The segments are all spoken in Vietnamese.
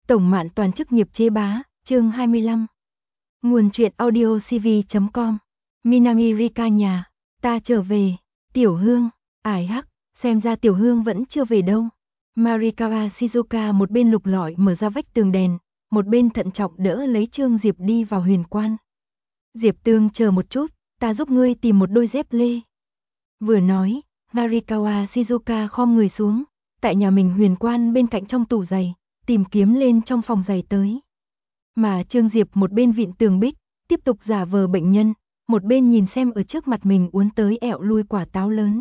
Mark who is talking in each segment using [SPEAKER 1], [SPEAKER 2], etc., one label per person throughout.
[SPEAKER 1] Tổng Mạn Toàn chức nghiệp chế bá, chương 25. Nguồn truyện audio cv.com. Minami Rika nhà, ta trở về, Tiểu Hương, ải hắc, xem ra Tiểu Hương vẫn chưa về đâu. Marikawa Shizuka một bên lục lọi mở ra vách tường đèn, một bên thận trọng đỡ lấy Trương Diệp đi vào huyền quan. Diệp Tương chờ một chút, ta giúp ngươi tìm một đôi dép lê. Vừa nói, Marikawa Shizuka khom người xuống, tại nhà mình huyền quan bên cạnh trong tủ giày, tìm kiếm lên trong phòng giày tới. Mà Trương Diệp một bên vịn tường bích, tiếp tục giả vờ bệnh nhân, một bên nhìn xem ở trước mặt mình uốn tới ẹo lui quả táo lớn.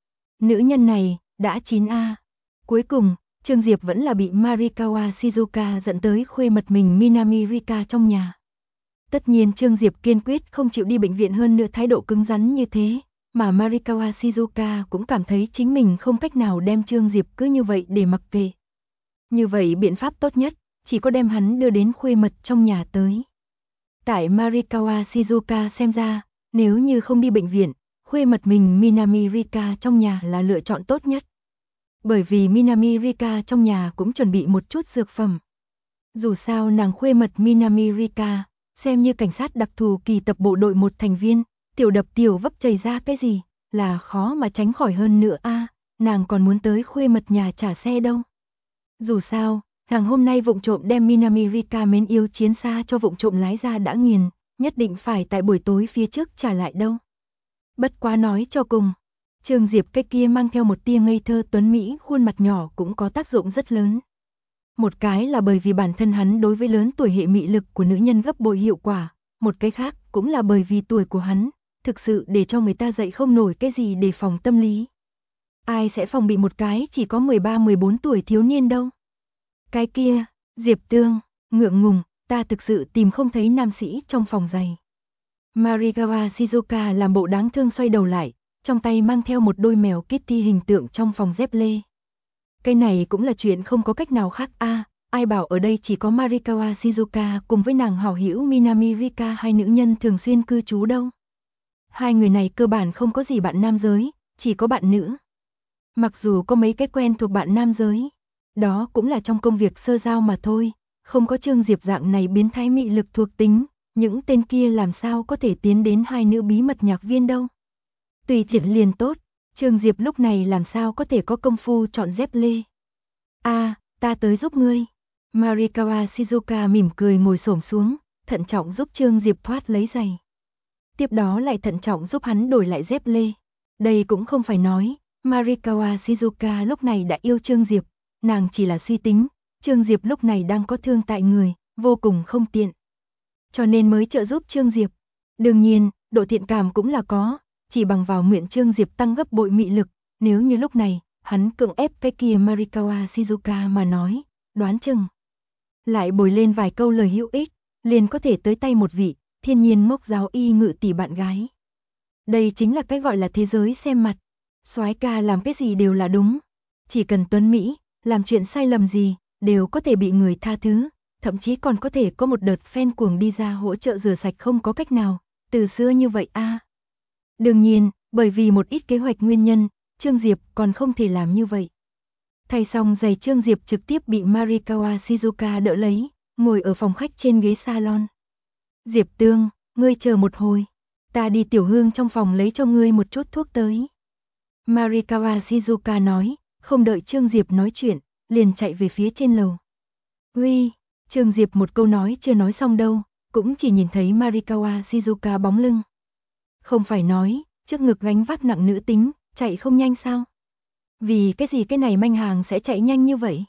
[SPEAKER 1] Nữ nhân này, đã chín a. Cuối cùng, Trương Diệp vẫn là bị Marikawa Shizuka dẫn tới khuê mật mình Minami Rika trong nhà. Tất nhiên Trương Diệp kiên quyết không chịu đi bệnh viện, hơn nữa thái độ cứng rắn như thế, mà Marikawa Shizuka cũng cảm thấy chính mình không cách nào đem Trương Diệp cứ như vậy để mặc kệ. Như vậy biện pháp tốt nhất, chỉ có đem hắn đưa đến khuê mật trong nhà tới. Tại Marikawa Shizuka xem ra, nếu như không đi bệnh viện, khuê mật mình Minami Rika trong nhà là lựa chọn tốt nhất. Bởi vì Minami Rika trong nhà cũng chuẩn bị một chút dược phẩm. Dù sao nàng khuê mật Minami Rika, xem như cảnh sát đặc thù kỳ tập bộ đội một thành viên, tiểu đập tiểu vấp chảy ra cái gì, là khó mà tránh khỏi hơn nữa a. Nàng còn muốn tới khuê mật nhà trả xe đâu. Dù sao, nàng hôm nay vụng trộm đem Minami Rika mến yêu chiến xa cho vụng trộm lái ra đã nghiền, nhất định phải tại buổi tối phía trước trả lại đâu. Bất quá nói cho cùng, Trương Diệp cái kia mang theo một tia ngây thơ tuấn mỹ khuôn mặt nhỏ cũng có tác dụng rất lớn. Một cái là bởi vì bản thân hắn đối với lớn tuổi hệ mị lực của nữ nhân gấp bội hiệu quả, một cái khác cũng là bởi vì tuổi của hắn, thực sự để cho người ta dậy không nổi cái gì đề phòng tâm lý. Ai sẽ phòng bị một cái chỉ có 13-14 tuổi thiếu niên đâu. Cái kia, Diệp Tương, ngượng ngùng, ta thực sự tìm không thấy nam sĩ trong phòng giày. Marikawa Shizuka làm bộ đáng thương xoay đầu lại, trong tay mang theo một đôi mèo Kitty hình tượng trong phòng dép lê. Cái này cũng là chuyện không có cách nào khác a. Ai bảo ở đây chỉ có Marikawa Shizuka cùng với nàng hảo hữu Minami Rika hai nữ nhân thường xuyên cư trú đâu. Hai người này cơ bản không có gì bạn nam giới, chỉ có bạn nữ. Mặc dù có mấy cái quen thuộc bạn nam giới, đó cũng là trong công việc sơ giao mà thôi, không có Trương Diệp dạng này biến thái mị lực thuộc tính, những tên kia làm sao có thể tiến đến hai nữ bí mật nhạc viên đâu. Tùy tiện liền tốt, Trương Diệp lúc này làm sao có thể có công phu chọn dép lê. Ta tới giúp ngươi. Marikawa Shizuka mỉm cười ngồi xổm xuống, thận trọng giúp Trương Diệp thoát lấy giày. Tiếp đó lại thận trọng giúp hắn đổi lại dép lê. Đây cũng không phải nói, Marikawa Shizuka lúc này đã yêu Trương Diệp, nàng chỉ là suy tính, Trương Diệp lúc này đang có thương tại người, vô cùng không tiện. Cho nên mới trợ giúp Trương Diệp. Đương nhiên, độ thiện cảm cũng là có, chỉ bằng vào miệng Trương Diệp tăng gấp bội mị lực, nếu như lúc này, hắn cưỡng ép cái kia Marikawa Shizuka mà nói, đoán chừng. Lại bồi lên vài câu lời hữu ích, liền có thể tới tay một vị, thiên nhiên mốc giáo y ngự tỷ bạn gái. Đây chính là cái gọi là thế giới xem mặt. Soái ca làm cái gì đều là đúng. Chỉ cần tuấn Mỹ, làm chuyện sai lầm gì, đều có thể bị người tha thứ, thậm chí còn có thể có một đợt fan cuồng đi ra hỗ trợ rửa sạch không có cách nào, từ xưa như vậy a. Đương nhiên, bởi vì một ít kế hoạch nguyên nhân, Trương Diệp còn không thể làm như vậy. Thay xong giày Trương Diệp trực tiếp bị Marikawa Shizuka đỡ lấy, ngồi ở phòng khách trên ghế salon. Diệp Tương, ngươi chờ một hồi, ta đi Tiểu Hương trong phòng lấy cho ngươi một chút thuốc tới. Marikawa Shizuka nói, không đợi Trương Diệp nói chuyện, liền chạy về phía trên lầu. Uy, Trương Diệp một câu nói chưa nói xong đâu, cũng chỉ nhìn thấy Marikawa Shizuka bóng lưng. Không phải nói, trước ngực gánh vác nặng nữ tính, chạy không nhanh sao? Vì cái gì cái này manh hàng sẽ chạy nhanh như vậy?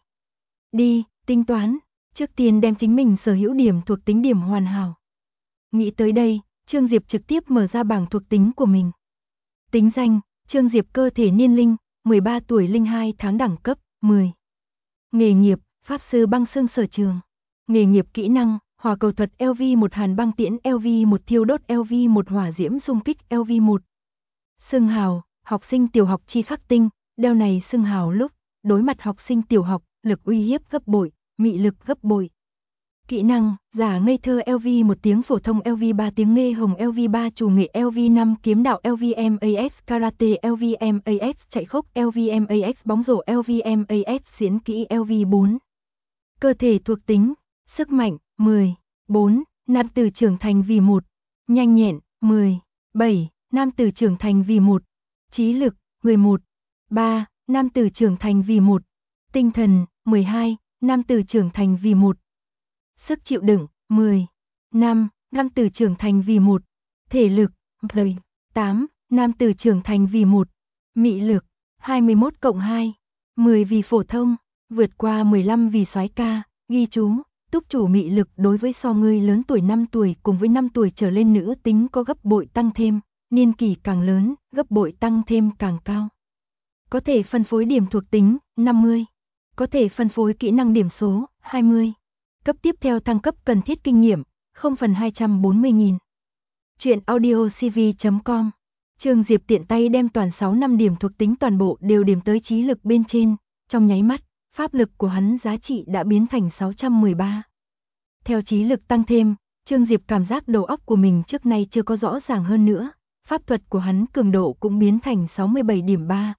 [SPEAKER 1] Đi, tính toán, trước tiên đem chính mình sở hữu điểm thuộc tính điểm hoàn hảo. Nghĩ tới đây, Trương Diệp trực tiếp mở ra bảng thuộc tính của mình. Tính danh, Trương Diệp cơ thể niên linh, 13 tuổi linh 2 tháng đẳng cấp, 10. Nghề nghiệp, Pháp sư băng xương sở trường. Nghề nghiệp kỹ năng, hỏa cầu thuật LV1 hàn băng tiễn LV1 thiêu đốt LV1 hỏa diễm xung kích LV1. Xưng hào, học sinh tiểu học chi khắc tinh, đeo này xưng hào lúc, đối mặt học sinh tiểu học, lực uy hiếp gấp bội, mị lực gấp bội. Kỹ năng, giả ngây thơ LV 1 tiếng phổ thông LV 3 tiếng nghe hồng LV 3 chủ nghệ LV 5 kiếm đạo LVMAX karate LVMAX chạy khốc LVMAX bóng rổ LVMAX xiến kỹ LV 4. Cơ thể thuộc tính, sức mạnh, 10. 4. Nam tử trưởng thành vì 1. Nhanh nhẹn, 10. 7. Nam tử trưởng thành vì 1. Trí lực, 11. 3. Nam tử trưởng thành vì 1. Tinh thần, 12. Nam tử trưởng thành vì 1. Sức chịu đựng, 10. 5. Nam tử trưởng thành vì 1. Thể lực, 7. 8. Nam tử trưởng thành vì 1. Mị lực, 21+2. 10 vì phổ thông, vượt qua 15 vì soái ca. Ghi chú, túc chủ mị lực đối với so ngươi lớn tuổi 5 tuổi cùng với 5 tuổi trở lên nữ tính có gấp bội tăng thêm, niên kỷ càng lớn, gấp bội tăng thêm càng cao. Có thể phân phối điểm thuộc tính, 50. Có thể phân phối kỹ năng điểm số, 20. Cấp tiếp theo thăng cấp cần thiết kinh nghiệm, 0/240.000. Chuyện audiocv.com. Trương Diệp tiện tay đem toàn 6 năm điểm thuộc tính toàn bộ đều điểm tới trí lực bên trên, trong nháy mắt, pháp lực của hắn giá trị đã biến thành 613. Theo trí lực tăng thêm, Trương Diệp cảm giác đầu óc của mình trước nay chưa có rõ ràng hơn nữa, pháp thuật của hắn cường độ cũng biến thành 67.3.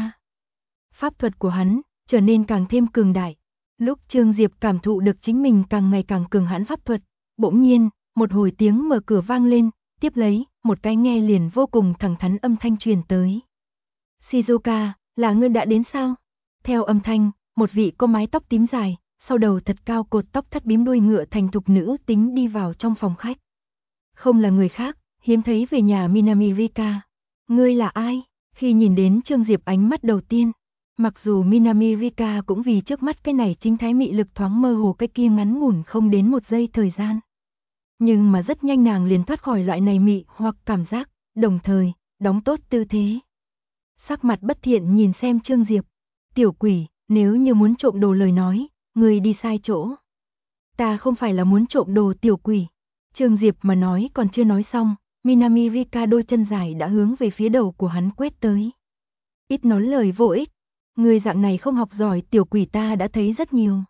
[SPEAKER 1] Pháp thuật của hắn trở nên càng thêm cường đại. Lúc Trương Diệp cảm thụ được chính mình càng ngày càng cường hãn pháp thuật, bỗng nhiên, một hồi tiếng mở cửa vang lên, tiếp lấy, một cái nghe liền vô cùng thẳng thắn âm thanh truyền tới. Shizuka, là ngươi đã đến sao? Theo âm thanh, một vị có mái tóc tím dài, sau đầu thật cao cột tóc thắt bím đuôi ngựa thành thục nữ tính đi vào trong phòng khách. Không là người khác, hiếm thấy về nhà Minami Rika. Ngươi là ai? Khi nhìn đến Trương Diệp ánh mắt đầu tiên, mặc dù Minami Rika cũng vì trước mắt cái này chính thái mị lực thoáng mơ hồ cái kia ngắn ngủn không đến 1 giây thời gian. Nhưng mà rất nhanh nàng liền thoát khỏi loại này mị hoặc cảm giác, đồng thời, đóng tốt tư thế. Sắc mặt bất thiện nhìn xem Trương Diệp. Tiểu quỷ, nếu như muốn trộm đồ lời nói, ngươi đi sai chỗ. Ta không phải là muốn trộm đồ tiểu quỷ. Trương Diệp mà nói còn chưa nói xong, Minami Rika đôi chân dài đã hướng về phía đầu của hắn quét tới. Ít nói lời vô ích. Người dạng này không học giỏi tiểu quỷ ta đã thấy rất nhiều.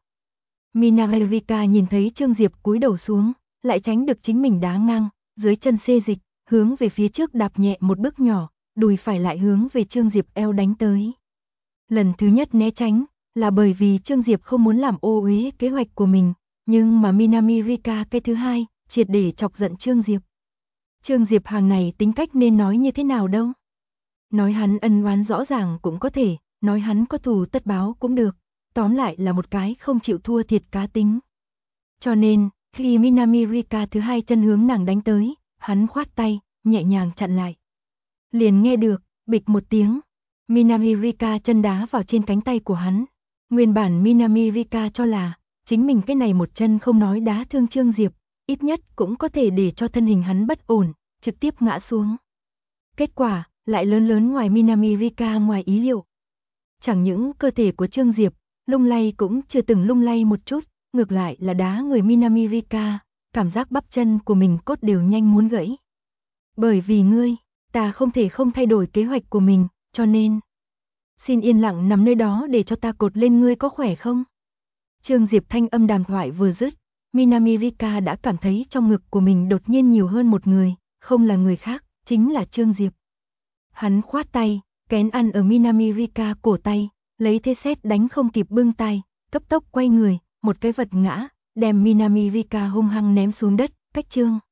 [SPEAKER 1] Minami Rika nhìn thấy Trương Diệp cúi đầu xuống, lại tránh được chính mình đá ngang, dưới chân xê dịch, hướng về phía trước đạp nhẹ một bước nhỏ, đùi phải lại hướng về Trương Diệp eo đánh tới. Lần thứ nhất né tránh, là bởi vì Trương Diệp không muốn làm ô uế kế hoạch của mình, nhưng mà Minami Rika cái thứ hai, triệt để chọc giận Trương Diệp. Trương Diệp hàng này tính cách nên nói như thế nào đâu? Nói hắn ân oán rõ ràng cũng có thể, nói hắn có thù tất báo cũng được, tóm lại là một cái không chịu thua thiệt cá tính. Cho nên, khi Minami Rika thứ hai chân hướng nàng đánh tới, hắn khoát tay, nhẹ nhàng chặn lại. Liền nghe được, bịch một tiếng, Minami Rika chân đá vào trên cánh tay của hắn. Nguyên bản Minami Rika cho là, chính mình cái này một chân không nói đá thương Trương Diệp, ít nhất cũng có thể để cho thân hình hắn bất ổn, trực tiếp ngã xuống. Kết quả, lại lớn ngoài Minami Rika ngoài ý liệu. Chẳng những cơ thể của Trương Diệp, lung lay cũng chưa từng lung lay một chút, ngược lại là đá người Minami Rika, cảm giác bắp chân của mình cốt đều nhanh muốn gãy. Bởi vì ngươi, ta không thể không thay đổi kế hoạch của mình, cho nên xin yên lặng nằm nơi đó để cho ta cột lên ngươi có khỏe không? Trương Diệp thanh âm đàm thoại vừa dứt, Minami Rika đã cảm thấy trong ngực của mình đột nhiên nhiều hơn một người, không là người khác, chính là Trương Diệp. Hắn khoát tay, kén ăn ở Minami Rika cổ tay, lấy thế sét đánh không kịp bưng tay, cấp tốc quay người, một cái vật ngã, đem Minami Rika hung hăng ném xuống đất, cách Trương